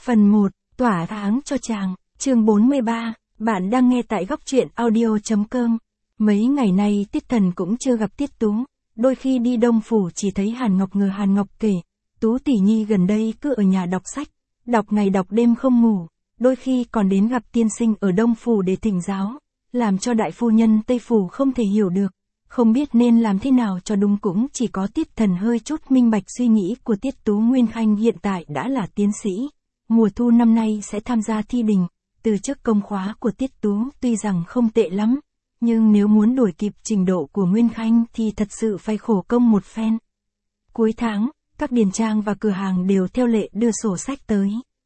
Phần 1, tỏa tháng cho chàng, chương 43, bạn đang nghe tại góc truyện audio.com. Mấy ngày nay Tiết Thần cũng chưa gặp Tiết Tú, đôi khi đi Đông Phủ chỉ thấy Hàn Ngọc kể, Tú tỷ nhi gần đây cứ ở nhà đọc sách, đọc ngày đọc đêm không ngủ, đôi khi còn đến gặp tiên sinh ở Đông Phủ để thỉnh giáo, làm cho đại phu nhân Tây Phủ không thể hiểu được, không biết nên làm thế nào cho đúng, cũng chỉ có Tiết Thần hơi chút minh bạch suy nghĩ của Tiết Tú. Nguyên Khanh hiện tại đã là tiến sĩ, mùa thu năm nay sẽ tham gia thi đình, từ chức công khóa của Tiết Tú tuy rằng không tệ lắm, nhưng nếu muốn đuổi kịp trình độ của Nguyên Khanh thì thật sự phải khổ công một phen. Cuối tháng, các điền trang và cửa hàng đều theo lệ đưa sổ sách tới.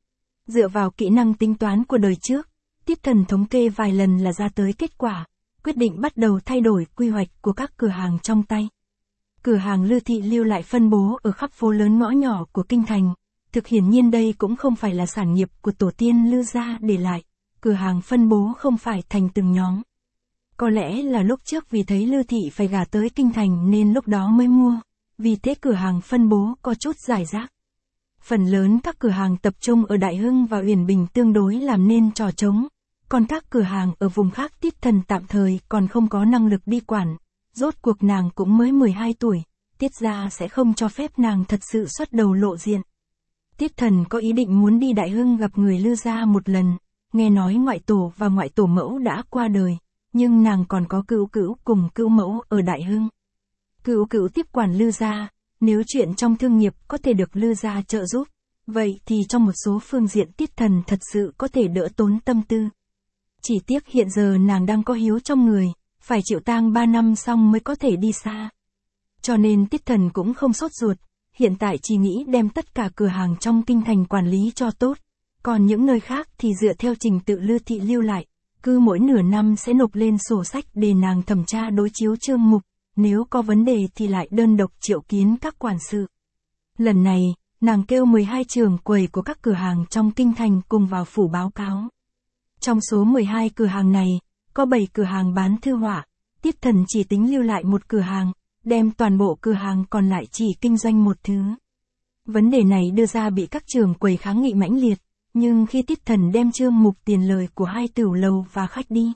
Dựa vào kỹ năng tính toán của đời trước, Tiết Thần thống kê vài lần là ra tới kết quả, quyết định bắt đầu thay đổi quy hoạch của các cửa hàng trong tay. Cửa hàng Lư Thị lưu lại phân bố ở khắp phố lớn ngõ nhỏ của kinh thành. Thực hiển nhiên đây cũng không phải là sản nghiệp của tổ tiên Lư gia để lại, cửa hàng phân bố không phải thành từng nhóm. Có lẽ là lúc trước vì thấy Lư Thị phải gả tới kinh thành nên lúc đó mới mua, vì thế cửa hàng phân bố có chút rải rác. Phần lớn các cửa hàng tập trung ở Đại Hưng và Uyển Bình tương đối làm nên trò trống, còn các cửa hàng ở vùng khác Tiết Thần tạm thời còn không có năng lực đi quản, rốt cuộc nàng cũng mới 12 tuổi, Tiết gia sẽ không cho phép nàng thật sự xuất đầu lộ diện. Tiết Thần có ý định muốn đi Đại Hưng gặp người Lư gia một lần, nghe nói ngoại tổ và ngoại tổ mẫu đã qua đời, nhưng nàng còn có cữu cữu cùng cữu mẫu ở Đại Hưng. Cữu cữu tiếp quản Lư gia, nếu chuyện trong thương nghiệp có thể được Lư gia trợ giúp, vậy thì trong một số phương diện Tiết Thần thật sự có thể đỡ tốn tâm tư. Chỉ tiếc hiện giờ nàng đang có hiếu trong người, phải chịu tang 3 năm xong mới có thể đi xa. Cho nên Tiết Thần cũng không sốt ruột, hiện tại chỉ nghĩ đem tất cả cửa hàng trong kinh thành quản lý cho tốt, còn những nơi khác thì dựa theo trình tự Lư Thị lưu lại, cứ mỗi nửa năm sẽ nộp lên sổ sách để nàng thẩm tra đối chiếu chương mục, nếu có vấn đề thì lại đơn độc triệu kiến các quản sự. Lần này, nàng kêu 12 trưởng quầy của các cửa hàng trong kinh thành cùng vào phủ báo cáo. Trong số 12 cửa hàng này, có 7 cửa hàng bán thư họa, Tiết Thần chỉ tính lưu lại một cửa hàng, đem toàn bộ cửa hàng còn lại chỉ kinh doanh một thứ. Vấn đề này đưa ra bị các trưởng quầy kháng nghị mãnh liệt, nhưng khi Tiết Thần đem chương mục tiền lời của 2 tửu lầu và khách đi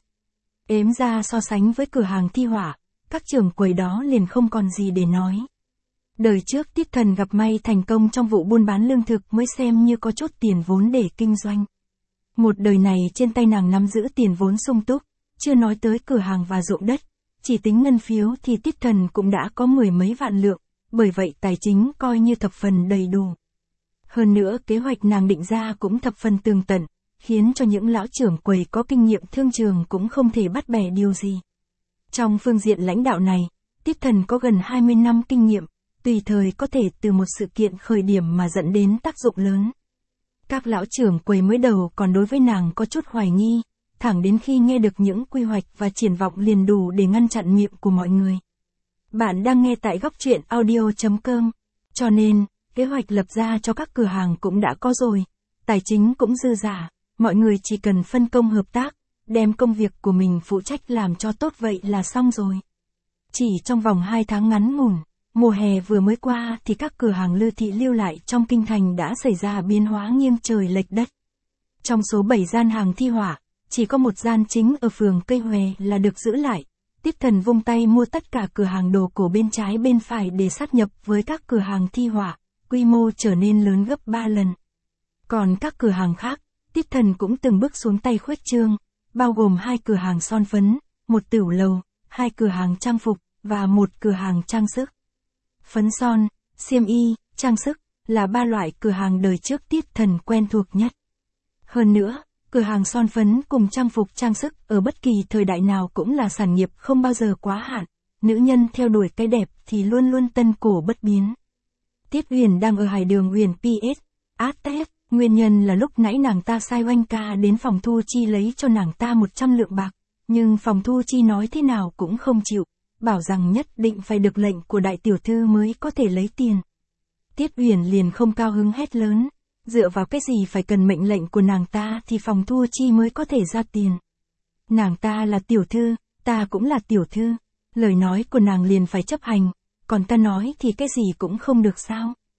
ếm ra so sánh với cửa hàng thi họa, các trưởng quầy đó liền không còn gì để nói. Đời trước Tiết Thần gặp may thành công trong vụ buôn bán lương thực mới xem như có chút tiền vốn để kinh doanh. Một đời này trên tay nàng nắm giữ tiền vốn sung túc, chưa nói tới cửa hàng và ruộng đất, chỉ tính ngân phiếu thì Tiết Thần cũng đã có 10 mấy vạn lượng, bởi vậy tài chính coi như thập phần đầy đủ. Hơn nữa kế hoạch nàng định ra cũng thập phần tường tận, khiến cho những lão trưởng quầy có kinh nghiệm thương trường cũng không thể bắt bẻ điều gì. Trong phương diện lãnh đạo này, Tiết Thần có gần 20 năm kinh nghiệm, tùy thời có thể từ một sự kiện khởi điểm mà dẫn đến tác dụng lớn. Các lão trưởng quầy mới đầu còn đối với nàng có chút hoài nghi, thẳng đến khi nghe được những quy hoạch và triển vọng liền đủ để ngăn chặn miệng của mọi người. Bạn đang nghe tại góc truyện audio.com, cho nên, kế hoạch lập ra cho các cửa hàng cũng đã có rồi, tài chính cũng dư dả, mọi người chỉ cần phân công hợp tác, đem công việc của mình phụ trách làm cho tốt vậy là xong rồi. Chỉ trong vòng 2 tháng ngắn ngủn, mùa hè vừa mới qua thì các cửa hàng Lư Thị lưu lại trong kinh thành đã xảy ra biến hóa nghiêng trời lệch đất. Trong số 7 gian hàng thi họa, chỉ có một gian chính ở phường Cây Hòe là được giữ lại. Tiết Thần vung tay mua tất cả cửa hàng đồ cổ bên trái bên phải để sát nhập với các cửa hàng thi họa, quy mô trở nên lớn gấp 3 lần. Còn các cửa hàng khác, Tiết Thần cũng từng bước xuống tay khuếch trương, bao gồm 2 cửa hàng son phấn, 1 tửu lầu, 2 cửa hàng trang phục, và 1 cửa hàng trang sức. Phấn son, xiêm y, trang sức, là 3 loại cửa hàng đời trước Tiết Thần quen thuộc nhất. Hơn nữa, cửa hàng son phấn cùng trang phục trang sức ở bất kỳ thời đại nào cũng là sản nghiệp không bao giờ quá hạn, nữ nhân theo đuổi cái đẹp thì luôn luôn tân cổ bất biến. Tiết Uyển đang ở Hải Đường Uyển PS, ATF, nguyên nhân là lúc nãy nàng ta sai oanh ca đến phòng thu chi lấy cho nàng ta 100 lượng bạc, nhưng phòng thu chi nói thế nào cũng không chịu, bảo rằng nhất định phải được lệnh của đại tiểu thư mới có thể lấy tiền. Tiết Uyển liền không cao hứng hét lớn, dựa vào cái gì phải cần mệnh lệnh của nàng ta thì phòng thu chi mới có thể ra tiền. Nàng ta là tiểu thư, ta cũng là tiểu thư, lời nói của nàng liền phải chấp hành, còn ta nói thì cái gì cũng không được sao.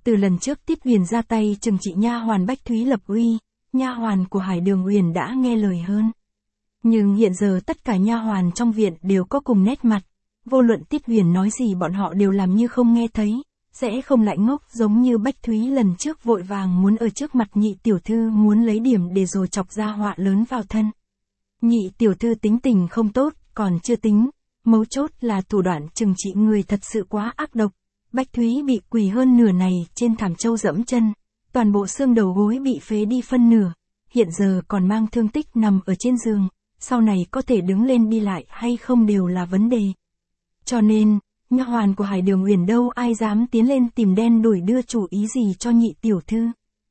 Từ lần trước Tiết Huyền ra tay trừng trị nha hoàn Bách Thúy Lập Uy, nha hoàn của Hải Đường Huyền đã nghe lời hơn. Nhưng hiện giờ tất cả nha hoàn trong viện đều có cùng nét mặt, vô luận Tiết Huyền nói gì bọn họ đều làm như không nghe thấy, sẽ không lại ngốc giống như Bách Thúy lần trước vội vàng muốn ở trước mặt nhị tiểu thư muốn lấy điểm để rồi chọc ra họa lớn vào thân. Nhị tiểu thư tính tình không tốt, còn chưa tính, mấu chốt là thủ đoạn trừng trị người thật sự quá ác độc. Bách Thúy bị quỳ hơn nửa này trên thảm châu dẫm chân, toàn bộ xương đầu gối bị phế đi phân nửa, hiện giờ còn mang thương tích nằm ở trên giường, sau này có thể đứng lên đi lại hay không đều là vấn đề. Cho nên, nha hoàn của Hải Đường Huyền đâu ai dám tiến lên tìm đen đuổi đưa chủ ý gì cho nhị tiểu thư.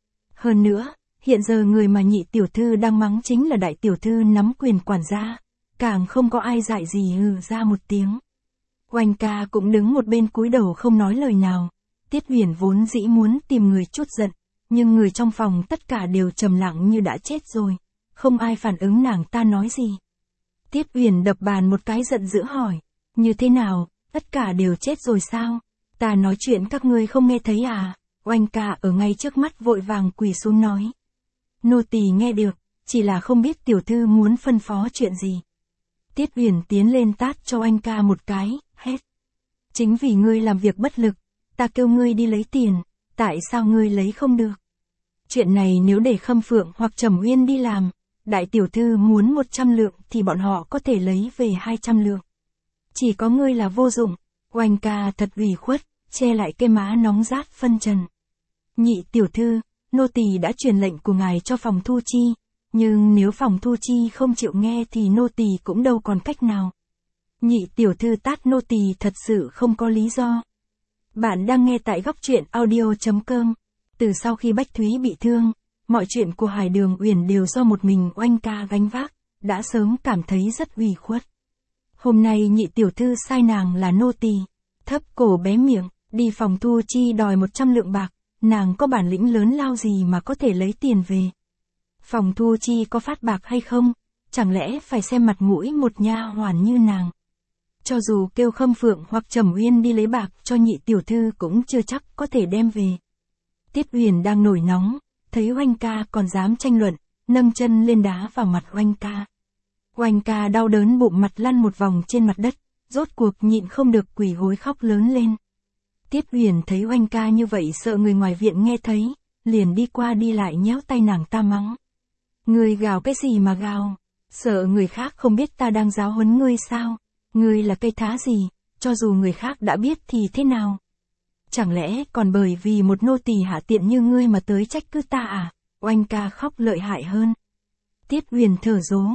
Hơn nữa, hiện giờ người mà nhị tiểu thư đang mắng chính là đại tiểu thư nắm quyền quản gia, càng không có ai dạy gì hừ ra một tiếng. Oanh ca cũng đứng một bên cúi đầu không nói lời nào. Tiết Huyền vốn dĩ muốn tìm người chút giận, nhưng người trong phòng tất cả đều trầm lặng như đã chết rồi, không ai phản ứng nàng ta nói gì. Tiết Huyền đập bàn một cái giận dữ hỏi, như thế nào, tất cả đều chết rồi sao? Ta nói chuyện các ngươi không nghe thấy à? Oanh ca ở ngay trước mắt vội vàng quỳ xuống nói. Nô tỳ nghe được, chỉ là không biết tiểu thư muốn phân phó chuyện gì. Tiết Huyền tiến lên tát cho Oanh ca một cái, hét. Chính vì ngươi làm việc bất lực, ta kêu ngươi đi lấy tiền, tại sao ngươi lấy không được? Chuyện này nếu để Khâm Phượng hoặc Trầm Uyên đi làm, đại tiểu thư muốn 100 lượng thì bọn họ có thể lấy về 200 lượng. Chỉ có ngươi là vô dụng. Oanh ca thật ủy khuất, che lại cái má nóng rát phân trần. Nhị tiểu thư, nô tỳ đã truyền lệnh của ngài cho phòng thu chi, nhưng nếu phòng thu chi không chịu nghe thì nô tỳ cũng đâu còn cách nào. Nhị tiểu thư tát nô tỳ thật sự không có lý do. Bạn đang nghe tại góc truyện audio.com. Từ sau khi Bách Thúy bị thương, mọi chuyện của Hải Đường Uyển đều do một mình Oanh ca gánh vác, đã sớm cảm thấy rất ủy khuất. Hôm nay nhị tiểu thư sai nàng là nô tỳ, thấp cổ bé miệng, đi phòng thu chi đòi 100 lượng bạc, nàng có bản lĩnh lớn lao gì mà có thể lấy tiền về. Phòng thu chi có phát bạc hay không, chẳng lẽ phải xem mặt mũi một nha hoàn như nàng. Cho dù kêu Khâm Phượng hoặc Trầm Uyên đi lấy bạc cho nhị tiểu thư cũng chưa chắc có thể đem về. Tiết Huyền đang nổi nóng, thấy Oanh ca còn dám tranh luận, nâng chân lên đá vào mặt Oanh ca. Oanh ca đau đớn bụng mặt lăn một vòng trên mặt đất, rốt cuộc nhịn không được quỳ gối khóc lớn lên. Tiết Huyền thấy Oanh ca như vậy sợ người ngoài viện nghe thấy, liền đi qua đi lại nhéo tay nàng ta mắng. Ngươi gào cái gì mà gào, sợ người khác không biết ta đang giáo huấn ngươi sao? Ngươi là cây thá gì, cho dù người khác đã biết thì thế nào? Chẳng lẽ còn bởi vì một nô tỳ hạ tiện như ngươi mà tới trách cứ ta à? Oanh ca khóc lợi hại hơn. Tiết Huyền thở dố,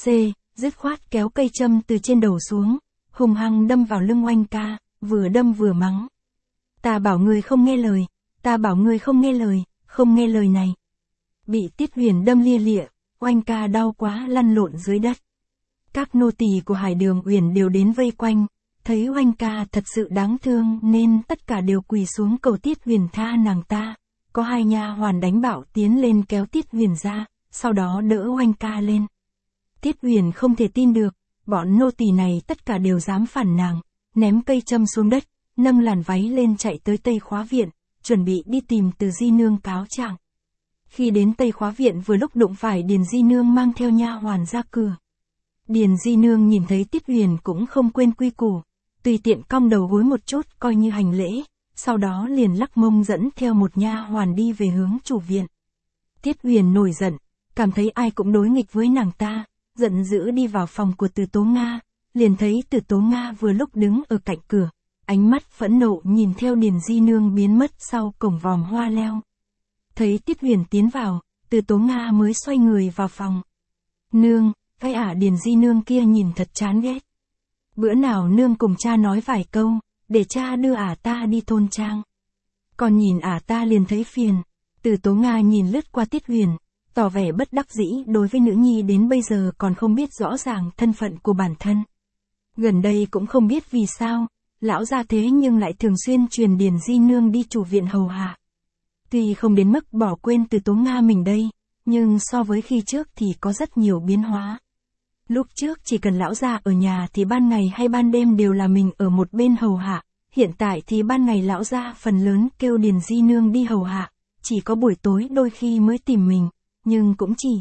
dứt khoát kéo cây châm từ trên đầu xuống, hung hăng đâm vào lưng Oanh ca, vừa đâm vừa mắng. Ta bảo ngươi không nghe lời, ta bảo ngươi không nghe lời này. Bị Tiết Huyền đâm lia lịa, Oanh ca đau quá lăn lộn dưới đất. Các nô tỳ của Hải Đường Uyển đều đến vây quanh, thấy Oanh ca thật sự đáng thương nên tất cả đều quỳ xuống cầu Tiết Huyền tha nàng ta. Có hai nha hoàn đánh bảo tiến lên kéo Tiết Huyền ra, sau đó đỡ Oanh ca lên. Tiết Huyền không thể tin được, bọn nô tỳ này tất cả đều dám phản nàng, ném cây châm xuống đất, nâng làn váy lên chạy tới Tây Khóa Viện, chuẩn bị đi tìm Từ Di Nương cáo trạng. Khi đến Tây Khóa Viện vừa lúc đụng phải Điền Di Nương mang theo nha hoàn ra cửa. Điền Di Nương nhìn thấy Tiết Huyền cũng không quên quy củ, tùy tiện cong đầu gối một chút coi như hành lễ, sau đó liền lắc mông dẫn theo một nha hoàn đi về hướng chủ viện. Tiết Huyền nổi giận, cảm thấy ai cũng đối nghịch với nàng ta, giận dữ đi vào phòng của Từ Tố Nga, liền thấy Từ Tố Nga vừa lúc đứng ở cạnh cửa, ánh mắt phẫn nộ nhìn theo Điền Di Nương biến mất sau cổng vòm hoa leo. Thấy Tiết Huyền tiến vào, Từ Tố Nga mới xoay người vào phòng. Nương, cái Điền Di Nương kia nhìn thật chán ghét. Bữa nào nương cùng cha nói vài câu, để cha đưa ta đi thôn trang. Còn nhìn ta liền thấy phiền. Từ Tố Nga nhìn lướt qua Tiết Huyền, tỏ vẻ bất đắc dĩ đối với nữ nhi đến bây giờ còn không biết rõ ràng thân phận của bản thân. Gần đây cũng không biết vì sao, lão gia thế nhưng lại thường xuyên truyền Điền Di Nương đi chủ viện hầu hạ. Tuy không đến mức bỏ quên Từ Tố Nga mình đây, nhưng so với khi trước thì có rất nhiều biến hóa. Lúc trước chỉ cần lão gia ở nhà thì ban ngày hay ban đêm đều là mình ở một bên hầu hạ, Hiện tại thì ban ngày lão gia phần lớn kêu Điền Di Nương đi hầu hạ, chỉ có buổi tối đôi khi mới tìm mình, nhưng cũng chỉ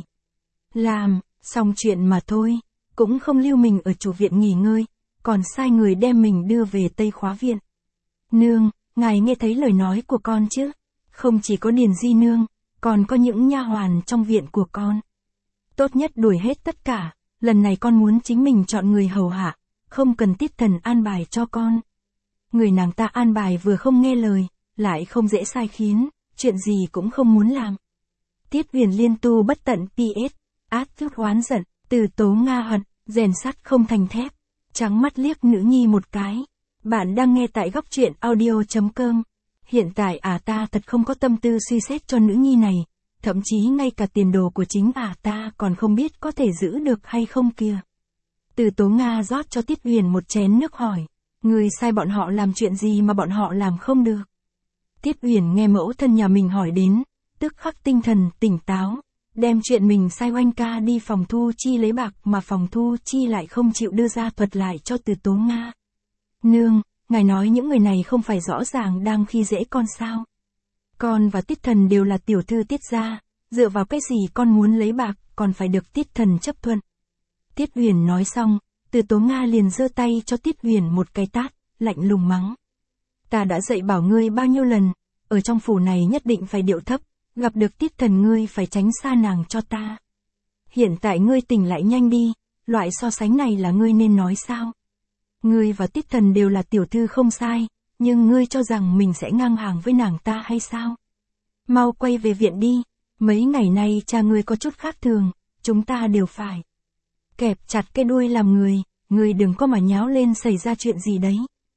làm xong chuyện mà thôi, cũng không lưu mình ở chủ viện nghỉ ngơi, còn sai người đem mình đưa về Tây Khóa viện. Nương, ngài nghe thấy lời nói của con chứ? Không chỉ có Điền Di Nương, còn có những nha hoàn trong viện của con. Tốt nhất đuổi hết tất cả, lần này con muốn chính mình chọn người hầu hạ, không cần Tiết Thần an bài cho con. Người nàng ta an bài vừa không nghe lời, lại không dễ sai khiến, chuyện gì cũng không muốn làm. Tiết Huyền liên tu bất tận PS, át chút oán giận, Từ Tố Nga hận, rèn sắt không thành thép, trắng mắt liếc nữ nhi một cái. Bạn đang nghe tại góc truyện audio.com. Hiện tại ta thật không có tâm tư suy xét cho nữ nhi này, thậm chí ngay cả tiền đồ của chính ta còn không biết có thể giữ được hay không kìa. Từ Tố Nga rót cho Tiết Huyền một chén nước hỏi, người sai bọn họ làm chuyện gì mà bọn họ làm không được? Tiết Huyền nghe mẫu thân nhà mình hỏi đến, tức khắc tinh thần tỉnh táo, đem chuyện mình sai Oanh ca đi phòng thu chi lấy bạc mà phòng thu chi lại không chịu đưa ra thuật lại cho Từ Tố Nga. Nương, ngài nói những người này không phải rõ ràng đang khi dễ con sao? Con và Tiết Thần đều là tiểu thư Tiết gia, dựa vào cái gì con muốn lấy bạc, còn phải được Tiết Thần chấp thuận. Tiết Huyền nói xong, Từ Tố Nga liền giơ tay cho Tiết Huyền một cái tát, lạnh lùng mắng. Ta đã dạy bảo ngươi bao nhiêu lần, ở trong phủ này nhất định phải điệu thấp, gặp được Tiết Thần ngươi phải tránh xa nàng cho ta. Hiện tại ngươi tỉnh lại nhanh đi, loại so sánh này là ngươi nên nói sao? Ngươi và Tiết Thần đều là tiểu thư không sai, nhưng ngươi cho rằng mình sẽ ngang hàng với nàng ta hay sao? Mau quay về viện đi, mấy ngày nay cha ngươi có chút khác thường, chúng ta đều phải kẹp chặt cái đuôi làm người đừng có mà nháo lên xảy ra chuyện gì đấy.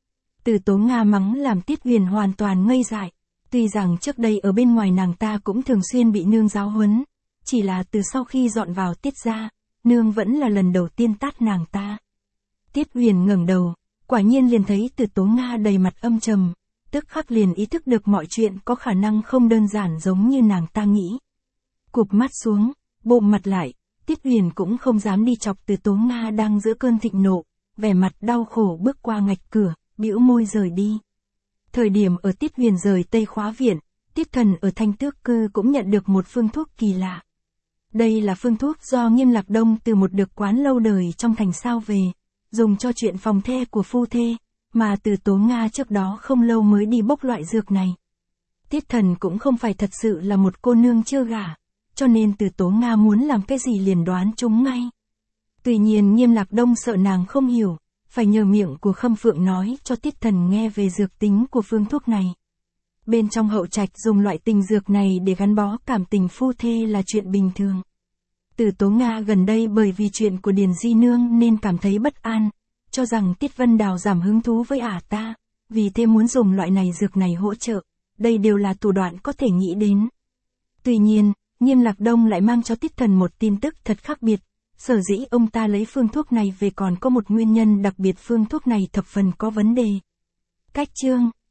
Từ Tố Nga mắng làm Tiết Huyền hoàn toàn ngây dại, tuy rằng trước đây ở bên ngoài nàng ta cũng thường xuyên bị nương giáo huấn, chỉ là từ sau khi dọn vào Tiết gia, nương vẫn là lần đầu tiên tát nàng ta. Tiết Huyền ngẩng đầu, quả nhiên liền thấy Từ Tố Nga đầy mặt âm trầm, tức khắc liền ý thức được mọi chuyện có khả năng không đơn giản giống như nàng ta nghĩ. Cụp mắt xuống, bộm mặt lại, Tiết Huyền cũng không dám đi chọc Từ Tố Nga đang giữa cơn thịnh nộ, vẻ mặt đau khổ bước qua ngạch cửa, bĩu môi rời đi. Thời điểm ở Tiết Huyền rời Tây Khóa viện, Tiết Thần ở Thanh Tước Cư cũng nhận được một phương thuốc kỳ lạ. Đây là phương thuốc do Nghiêm Lạc Đông từ một được quán lâu đời trong thành sao về, dùng cho chuyện phòng the của phu thê, mà Từ Tố Nga trước đó không lâu mới đi bốc loại dược này. Tiết Thần cũng không phải thật sự là một cô nương chưa gả, cho nên Từ Tố Nga muốn làm cái gì liền đoán trúng ngay. Tuy nhiên Nghiêm Lạc Đông sợ nàng không hiểu, phải nhờ miệng của Khâm Phượng nói cho Tiết Thần nghe về dược tính của phương thuốc này. Bên trong hậu trạch dùng loại tình dược này để gắn bó cảm tình phu thê là chuyện bình thường. Từ Tố Nga gần đây bởi vì chuyện của Điền Di Nương nên cảm thấy bất an, cho rằng Tiết Vân Đào giảm hứng thú với ta, vì thế muốn dùng loại này dược này hỗ trợ, đây đều là thủ đoạn có thể nghĩ đến. Tuy nhiên, Nghiêm Lạc Đông lại mang cho Tiết Thần một tin tức thật khác biệt, sở dĩ ông ta lấy phương thuốc này về còn có một nguyên nhân đặc biệt, phương thuốc này thập phần có vấn đề. Cách chương